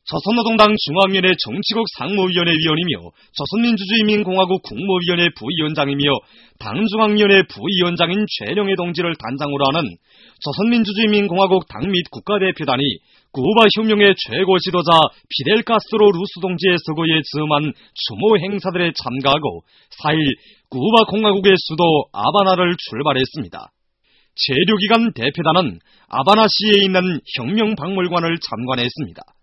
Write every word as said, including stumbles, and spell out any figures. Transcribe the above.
조선노동당 중앙위원회 정치국 상무위원회 위원이며 조선민주주의인민공화국 국무위원회 부위원장이며 당중앙위원회 부위원장인 최령해 동지를 단장으로 하는 조선민주주의인민공화국 당 및 국가대표단이 구바 혁명의 최고 지도자 피델 카스트로 루스 동지의 서거에 즈음한 추모 행사들에 참가하고 사 일 구바 공화국의 수도 아바나를 출발했습니다. 체류기간 대표단은 아바나시에 있는 혁명박물관을 참관했습니다.